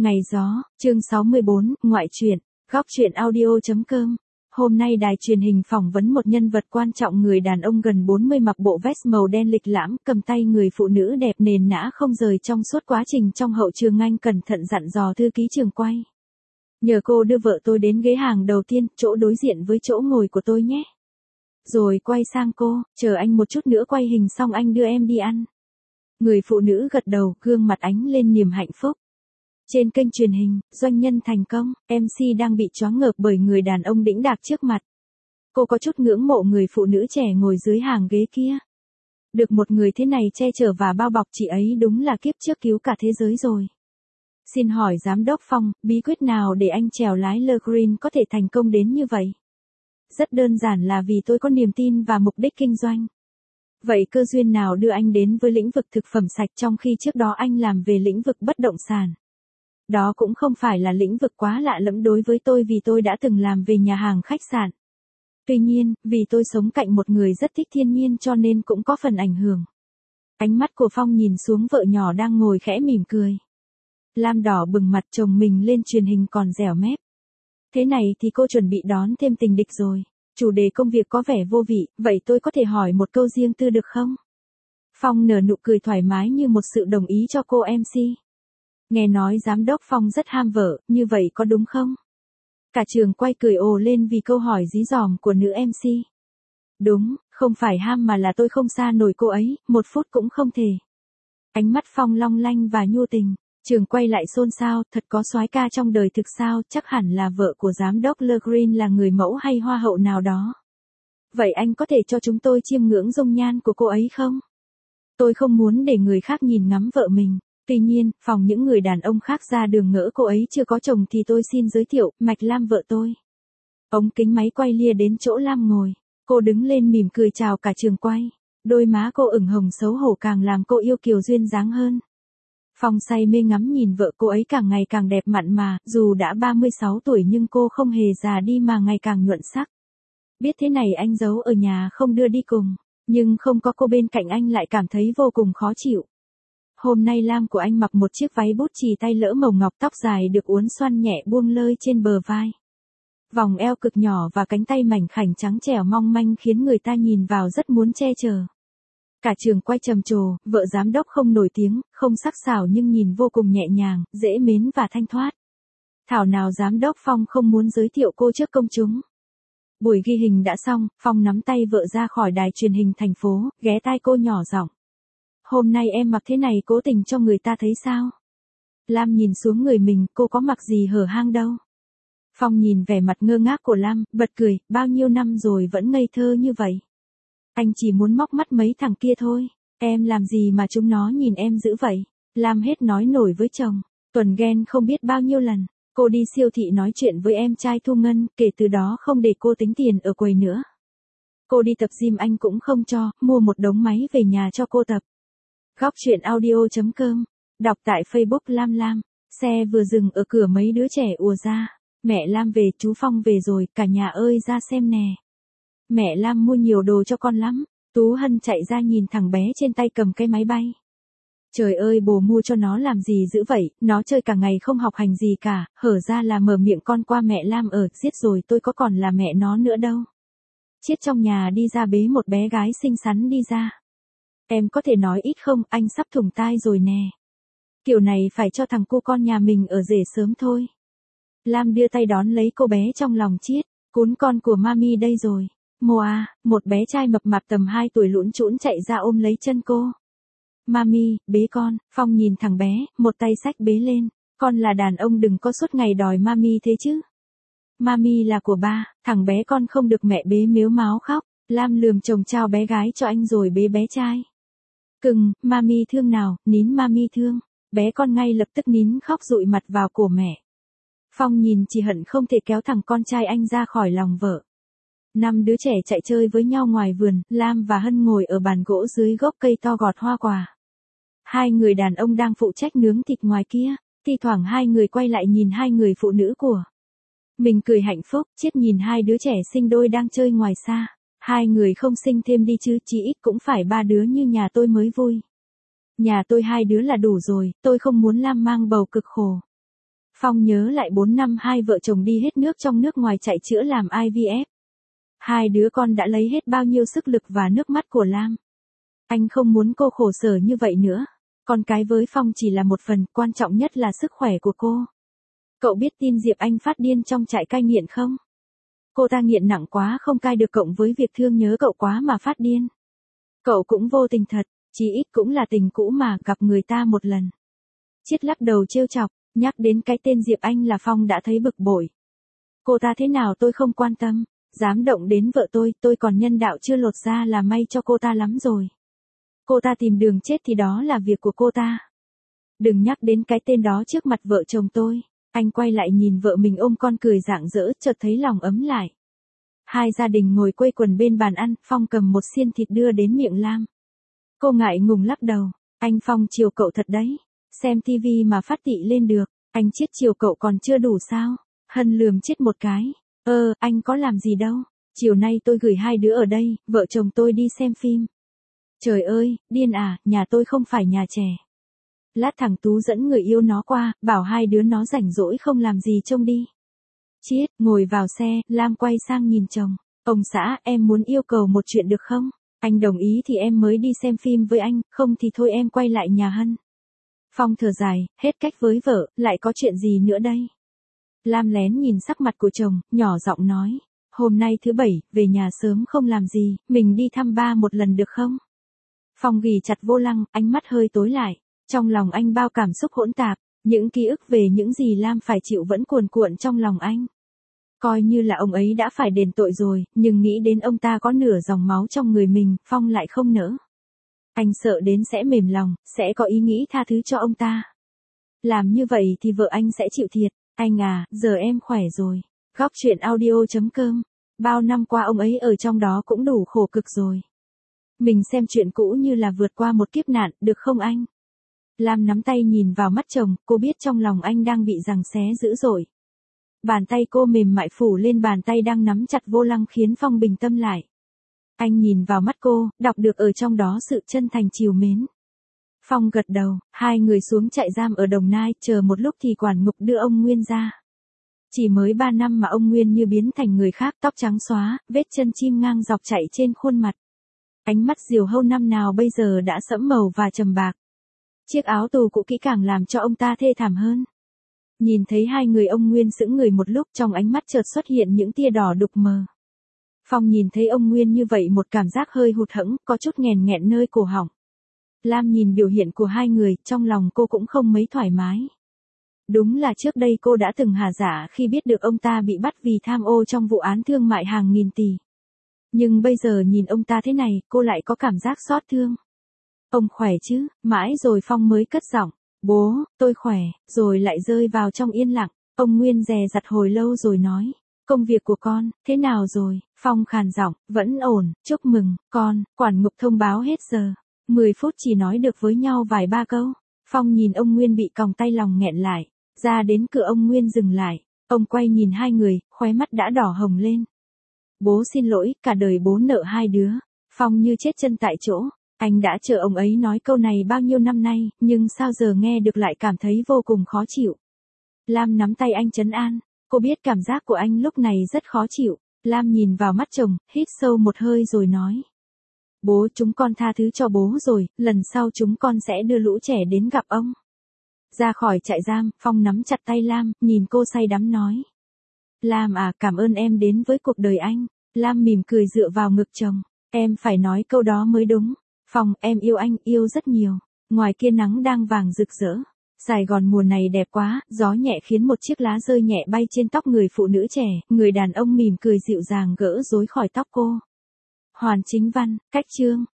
Ngày gió, chương 64, ngoại truyện, góc truyện audio.com. Hôm nay đài truyền hình phỏng vấn một nhân vật quan trọng, người đàn ông gần 40 mặc bộ vest màu đen lịch lãm, cầm tay người phụ nữ đẹp nền nã không rời trong suốt quá trình trong hậu trường. Anh cẩn thận dặn dò thư ký trường quay. Nhờ cô đưa vợ tôi đến ghế hàng đầu tiên, chỗ đối diện với chỗ ngồi của tôi nhé. Rồi quay sang cô, chờ anh một chút nữa quay hình xong anh đưa em đi ăn. Người phụ nữ gật đầu, gương mặt ánh lên niềm hạnh phúc. Trên kênh truyền hình, doanh nhân thành công, MC đang bị choáng ngợp bởi người đàn ông đĩnh đạc trước mặt. Cô có chút ngưỡng mộ người phụ nữ trẻ ngồi dưới hàng ghế kia. Được một người thế này che chở và bao bọc chị ấy đúng là kiếp trước cứu cả thế giới rồi. Xin hỏi Giám đốc Phong, bí quyết nào để anh chèo lái Le Green có thể thành công đến như vậy? Rất đơn giản là vì tôi có niềm tin và mục đích kinh doanh. Vậy cơ duyên nào đưa anh đến với lĩnh vực thực phẩm sạch trong khi trước đó anh làm về lĩnh vực bất động sản? Đó cũng không phải là lĩnh vực quá lạ lẫm đối với tôi vì tôi đã từng làm về nhà hàng khách sạn. Tuy nhiên, vì tôi sống cạnh một người rất thích thiên nhiên cho nên cũng có phần ảnh hưởng. Ánh mắt của Phong nhìn xuống vợ nhỏ đang ngồi khẽ mỉm cười. Lam đỏ bừng mặt, chồng mình lên truyền hình còn dẻo mép. Thế này thì cô chuẩn bị đón thêm tình địch rồi. Chủ đề công việc có vẻ vô vị, vậy tôi có thể hỏi một câu riêng tư được không? Phong nở nụ cười thoải mái như một sự đồng ý cho cô MC. Nghe nói Giám đốc Phong rất ham vợ, như vậy có đúng không? Cả trường quay cười ồ lên vì câu hỏi dí dỏm của nữ MC. Đúng, không phải ham mà là tôi không xa nổi cô ấy, một phút cũng không thể. Ánh mắt Phong long lanh và nhu tình. Trường quay lại xôn xao, thật có soái ca trong đời thực sao, chắc hẳn là vợ của Giám đốc Le Green là người mẫu hay hoa hậu nào đó. Vậy anh có thể cho chúng tôi chiêm ngưỡng dung nhan của cô ấy không? Tôi không muốn để người khác nhìn ngắm vợ mình. Tuy nhiên, phòng những người đàn ông khác ra đường ngỡ cô ấy chưa có chồng thì tôi xin giới thiệu, Mạch Lam vợ tôi. Ống kính máy quay lia đến chỗ Lam ngồi. Cô đứng lên mỉm cười chào cả trường quay. Đôi má cô ửng hồng xấu hổ càng làm cô yêu kiều duyên dáng hơn. Phong say mê ngắm nhìn vợ cô ấy càng ngày càng đẹp mặn mà, dù đã 36 tuổi nhưng cô không hề già đi mà ngày càng nhuận sắc. Biết thế này anh giấu ở nhà không đưa đi cùng, nhưng không có cô bên cạnh anh lại cảm thấy vô cùng khó chịu. Hôm nay Lam của anh mặc một chiếc váy bút chì tay lỡ màu ngọc, tóc dài được uốn xoăn nhẹ buông lơi trên bờ vai. Vòng eo cực nhỏ và cánh tay mảnh khảnh trắng trẻo mong manh khiến người ta nhìn vào rất muốn che chở. Cả trường quay trầm trồ, vợ giám đốc không nổi tiếng, không sắc sảo nhưng nhìn vô cùng nhẹ nhàng, dễ mến và thanh thoát. Thảo nào Giám đốc Phong không muốn giới thiệu cô trước công chúng. Buổi ghi hình đã xong, Phong nắm tay vợ ra khỏi đài truyền hình thành phố, ghé tai cô nhỏ giọng. Hôm nay em mặc thế này cố tình cho người ta thấy sao? Lam nhìn xuống người mình, cô có mặc gì hở hang đâu. Phong nhìn vẻ mặt ngơ ngác của Lam, bật cười, bao nhiêu năm rồi vẫn ngây thơ như vậy. Anh chỉ muốn móc mắt mấy thằng kia thôi, em làm gì mà chúng nó nhìn em dữ vậy? Lam hết nói nổi với chồng, Tuần ghen không biết bao nhiêu lần, cô đi siêu thị nói chuyện với em trai Thu Ngân, kể từ đó không để cô tính tiền ở quầy nữa. Cô đi tập gym anh cũng không cho, mua một đống máy về nhà cho cô tập. Góc truyện audio.com, đọc tại Facebook Lam Lam, xe vừa dừng ở cửa mấy đứa trẻ ùa ra, mẹ Lam về, chú Phong về rồi, cả nhà ơi ra xem nè. Mẹ Lam mua nhiều đồ cho con lắm. Tú Hân chạy ra nhìn thằng bé trên tay cầm cái máy bay. Trời ơi bố mua cho nó làm gì dữ vậy, nó chơi cả ngày không học hành gì cả, hở ra là mở miệng con qua mẹ Lam ở, giết rồi tôi có còn là mẹ nó nữa đâu. Chiết trong nhà đi ra bế một bé gái xinh xắn đi ra. Em có thể nói ít không, anh sắp thủng tai rồi nè. Kiểu này phải cho thằng cu con nhà mình ở rể sớm thôi. Lam đưa tay đón lấy cô bé trong lòng Chiết, cún con của mami đây rồi. Moa, một bé trai mập mạp tầm 2 tuổi lũn trũn chạy ra ôm lấy chân cô. Mami, bế con, Phong nhìn thằng bé, một tay xách bế lên, con là đàn ông đừng có suốt ngày đòi mami thế chứ. Mami là của ba, thằng bé con không được mẹ bế mếu máo khóc. Lam lườm chồng trao bé gái cho anh rồi bế bé trai. Cưng, mami thương nào, nín mami thương. Bé con ngay lập tức nín khóc dụi mặt vào cổ mẹ. Phong nhìn chỉ hận không thể kéo thằng con trai anh ra khỏi lòng vợ. 5 đứa trẻ chạy chơi với nhau ngoài vườn, Lam và Hân ngồi ở bàn gỗ dưới gốc cây to gọt hoa quả. Hai người đàn ông đang phụ trách nướng thịt ngoài kia, thi thoảng hai người quay lại nhìn hai người phụ nữ của mình cười hạnh phúc, Chiết nhìn hai đứa trẻ sinh đôi đang chơi ngoài xa. Hai người không sinh thêm đi chứ, chỉ ít cũng phải 3 đứa như nhà tôi mới vui. Nhà tôi 2 đứa là đủ rồi, tôi không muốn Lam mang bầu cực khổ. Phong nhớ lại 4 năm hai vợ chồng đi hết nước trong nước ngoài chạy chữa làm IVF. Hai đứa con đã lấy hết bao nhiêu sức lực và nước mắt của Lam. Anh không muốn cô khổ sở như vậy nữa. Con cái với Phong chỉ là một phần, quan trọng nhất là sức khỏe của cô. Cậu biết tin Diệp Anh phát điên trong trại cai nghiện không? Cô ta nghiện nặng quá không cai được cộng với việc thương nhớ cậu quá mà phát điên. Cậu cũng vô tình thật, chí ít cũng là tình cũ mà, gặp người ta một lần. Chiết lắc đầu trêu chọc, nhắc đến cái tên Diệp Anh là Phong đã thấy bực bội. Cô ta thế nào tôi không quan tâm, dám động đến vợ tôi còn nhân đạo chưa lột ra là may cho cô ta lắm rồi. Cô ta tìm đường chết thì đó là việc của cô ta. Đừng nhắc đến cái tên đó trước mặt vợ chồng tôi. Anh quay lại nhìn vợ mình ôm con cười rạng rỡ, chợt thấy lòng ấm lại. Hai gia đình ngồi quây quần bên bàn ăn, Phong cầm một xiên thịt đưa đến miệng Lam. Cô ngại ngùng lắc đầu, anh Phong chiều cậu thật đấy, xem tivi mà phát tị lên được, anh Chiết chiều cậu còn chưa đủ sao? Hân lườm Chiết một cái, anh có làm gì đâu, chiều nay tôi gửi hai đứa ở đây, vợ chồng tôi đi xem phim. Trời ơi, điên à, nhà tôi không phải nhà trẻ. Lát thằng Tú dẫn người yêu nó qua, bảo hai đứa nó rảnh rỗi không làm gì trông đi. Chiết, ngồi vào xe, Lam quay sang nhìn chồng. Ông xã, em muốn yêu cầu một chuyện được không? Anh đồng ý thì em mới đi xem phim với anh, không thì thôi em quay lại nhà Hân. Phong thở dài, hết cách với vợ, lại có chuyện gì nữa đây? Lam lén nhìn sắc mặt của chồng, nhỏ giọng nói. Hôm nay thứ bảy, về nhà sớm không làm gì, mình đi thăm ba một lần được không? Phong ghì chặt vô lăng, ánh mắt hơi tối lại. Trong lòng anh bao cảm xúc hỗn tạp, những ký ức về những gì Lam phải chịu vẫn cuồn cuộn trong lòng anh. Coi như là ông ấy đã phải đền tội rồi, nhưng nghĩ đến ông ta có nửa dòng máu trong người mình, Phong lại không nỡ. Anh sợ đến sẽ mềm lòng, sẽ có ý nghĩ tha thứ cho ông ta. Làm như vậy thì vợ anh sẽ chịu thiệt. Anh à, giờ em khỏe rồi. Góc truyện audio.com. Bao năm qua ông ấy ở trong đó cũng đủ khổ cực rồi. Mình xem chuyện cũ như là vượt qua một kiếp nạn, được không anh? Lam nắm tay nhìn vào mắt chồng, cô biết trong lòng anh đang bị giằng xé dữ dội. Bàn tay cô mềm mại phủ lên bàn tay đang nắm chặt vô lăng khiến Phong bình tâm lại. Anh nhìn vào mắt cô, đọc được ở trong đó sự chân thành trìu mến. Phong gật đầu, hai người xuống trại giam ở Đồng Nai, chờ một lúc thì quản ngục đưa ông Nguyên ra. Chỉ mới 3 năm mà ông Nguyên như biến thành người khác, tóc trắng xóa, vết chân chim ngang dọc chạy trên khuôn mặt. Ánh mắt diều hâu năm nào bây giờ đã sẫm màu và trầm bạc. Chiếc áo tù cũ kỹ càng làm cho ông ta thê thảm hơn. Nhìn thấy hai người ông Nguyên sững người một lúc, trong ánh mắt chợt xuất hiện những tia đỏ đục mờ. Phong nhìn thấy ông Nguyên như vậy một cảm giác hơi hụt hẫng, có chút nghèn nghẹn nơi cổ họng. Lam nhìn biểu hiện của hai người, trong lòng cô cũng không mấy thoải mái. Đúng là trước đây cô đã từng hà dạ khi biết được ông ta bị bắt vì tham ô trong vụ án thương mại hàng nghìn tỷ. Nhưng bây giờ nhìn ông ta thế này, cô lại có cảm giác xót thương. Ông khỏe chứ? Mãi rồi Phong mới cất giọng. Bố, tôi khỏe, rồi lại rơi vào trong yên lặng. Ông Nguyên dè dặt hồi lâu rồi nói. Công việc của con, thế nào rồi? Phong khàn giọng, vẫn ổn, chúc mừng, con. Quản ngục thông báo hết giờ. 10 phút chỉ nói được với nhau vài ba câu. Phong nhìn ông Nguyên bị còng tay lòng nghẹn lại. Ra đến cửa ông Nguyên dừng lại. Ông quay nhìn hai người, khóe mắt đã đỏ hồng lên. Bố xin lỗi, cả đời bố nợ hai đứa. Phong như chết chân tại chỗ. Anh đã chờ ông ấy nói câu này bao nhiêu năm nay, nhưng sao giờ nghe được lại cảm thấy vô cùng khó chịu. Lam nắm tay anh trấn an, cô biết cảm giác của anh lúc này rất khó chịu. Lam nhìn vào mắt chồng, hít sâu một hơi rồi nói. Bố, chúng con tha thứ cho bố rồi, lần sau chúng con sẽ đưa lũ trẻ đến gặp ông. Ra khỏi trại giam, Phong nắm chặt tay Lam, nhìn cô say đắm nói. Lam à, cảm ơn em đến với cuộc đời anh. Lam mỉm cười dựa vào ngực chồng, em phải nói câu đó mới đúng. Phong, em yêu anh, yêu rất nhiều. Ngoài kia nắng đang vàng rực rỡ. Sài Gòn mùa này đẹp quá, gió nhẹ khiến một chiếc lá rơi nhẹ bay trên tóc người phụ nữ trẻ, người đàn ông mỉm cười dịu dàng gỡ rối khỏi tóc cô. Hoàn Chính Văn, cách chương.